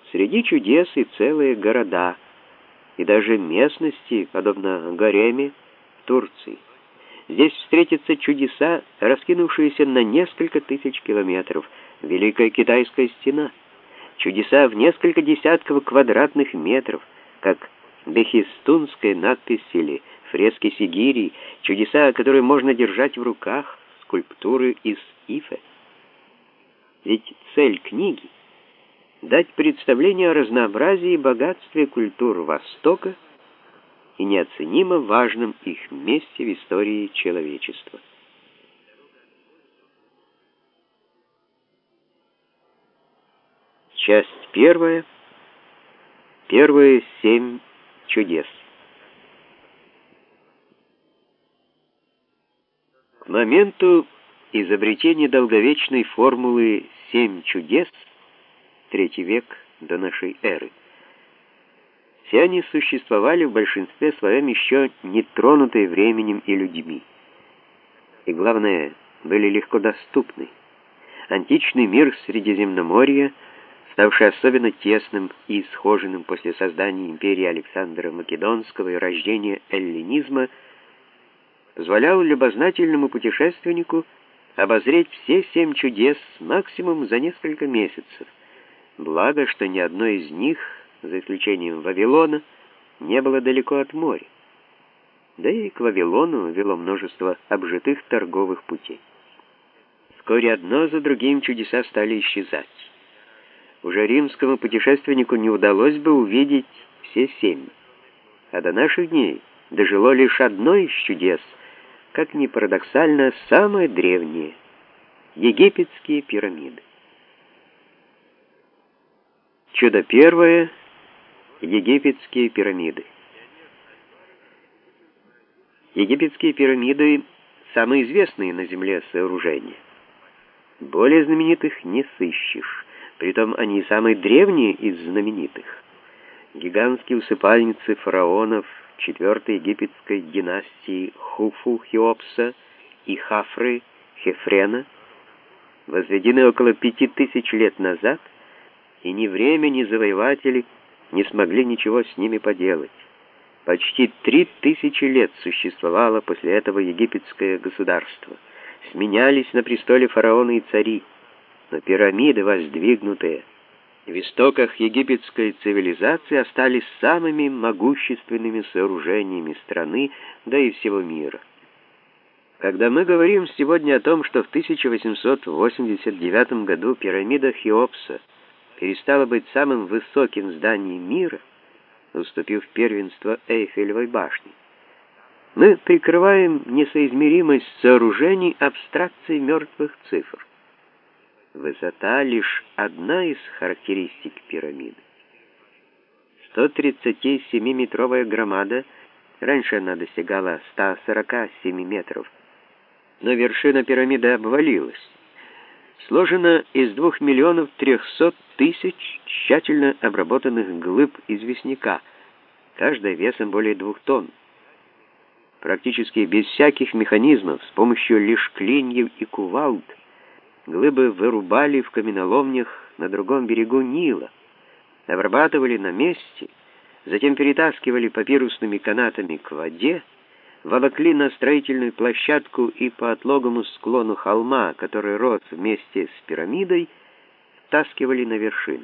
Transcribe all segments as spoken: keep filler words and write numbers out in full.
Среди чудес и целые города, и даже местности, подобно Гареме в Турции. Здесь встретятся чудеса, раскинувшиеся на несколько тысяч километров, Великая Китайская стена, чудеса в несколько десятков квадратных метров, как бехистунская надпись или фрески Сигирии, чудеса, которые можно держать в руках, скульптуры из ифе. Ведь цель книги — дать представление о разнообразии и богатстве культур Востока и неоценимо важном их месте в истории человечества. Часть первая. Первые семь чудес. К моменту изобретения долговечной формулы «семь чудес», третий век до нашей эры, все они существовали в большинстве своем еще не тронутые временем и людьми. И главное, были легко доступны. Античный мир Средиземноморья, ставший особенно тесным и схоженным после создания империи Александра Македонского и рождения эллинизма, позволял любознательному путешественнику обозреть все семь чудес максимум за несколько месяцев. Благо, что ни одно из них, за исключением Вавилона, не было далеко от моря. Да и к Вавилону вело множество обжитых торговых путей. Вскоре одно за другим чудеса стали исчезать. Уже римскому путешественнику не удалось бы увидеть все семь. А до наших дней дожило лишь одно из чудес, как ни парадоксально, самое древнее — египетские пирамиды. Чудо первое — египетские пирамиды. Египетские пирамиды — самые известные на Земле сооружения. Более знаменитых не сыщешь. Притом они самые древние из знаменитых. Гигантские усыпальницы фараонов четвертой египетской династии Хуфу Хеопса и Хафры Хефрена возведены около пяти тысяч лет назад, и ни время, ни завоеватели не смогли ничего с ними поделать. Почти три тысячи лет существовало после этого египетское государство. Сменялись на престоле фараоны и цари, но пирамиды, воздвигнутые в истоках египетской цивилизации, остались самыми могущественными сооружениями страны, да и всего мира. Когда мы говорим сегодня о том, что в тысяча восемьсот восемьдесят девятом году пирамида Хеопса перестала быть самым высоким зданием мира, уступив первенство Эйфелевой башни, мы прикрываем несоизмеримость сооружений абстракцией мертвых цифр. Высота — лишь одна из характеристик пирамиды. сто тридцатисемиметровая громада, раньше она достигала ста сорока семи метров, но вершина пирамиды обвалилась. Сложена из двух миллионов трехсот тысяч тщательно обработанных глыб известняка, каждая весом более двух тонн. Практически без всяких механизмов, с помощью лишь клиньев и кувалд, глыбы вырубали в каменоломнях на другом берегу Нила, обрабатывали на месте, затем перетаскивали папирусными канатами к воде, волокли на строительную площадку и по отлогому склону холма, который рос вместе с пирамидой, втаскивали на вершину.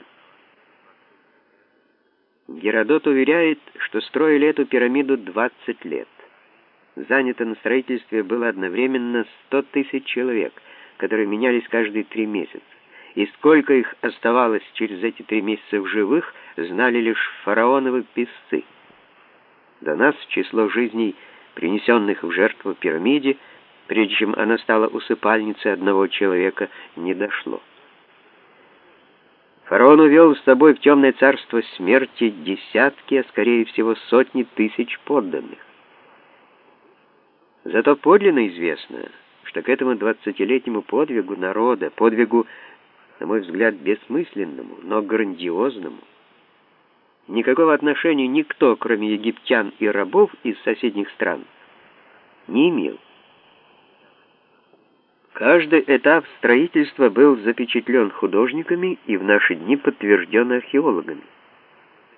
Геродот уверяет, что строили эту пирамиду двадцать лет. Занято на строительстве было одновременно сто тысяч человек, которые менялись каждые три месяца. И сколько их оставалось через эти три месяца в живых, знали лишь фараоновы писцы. До нас число жизней, принесенных в жертву пирамиде, прежде чем она стала усыпальницей одного человека, не дошло. Фараон увел с собой в темное царство смерти десятки, а скорее всего сотни тысяч подданных. Зато подлинно известно, что к этому двадцатилетнему подвигу народа, подвигу, на мой взгляд, бессмысленному, но грандиозному, никакого отношения никто, кроме египтян и рабов из соседних стран, не имел. Каждый этап строительства был запечатлен художниками и в наши дни подтвержден археологами.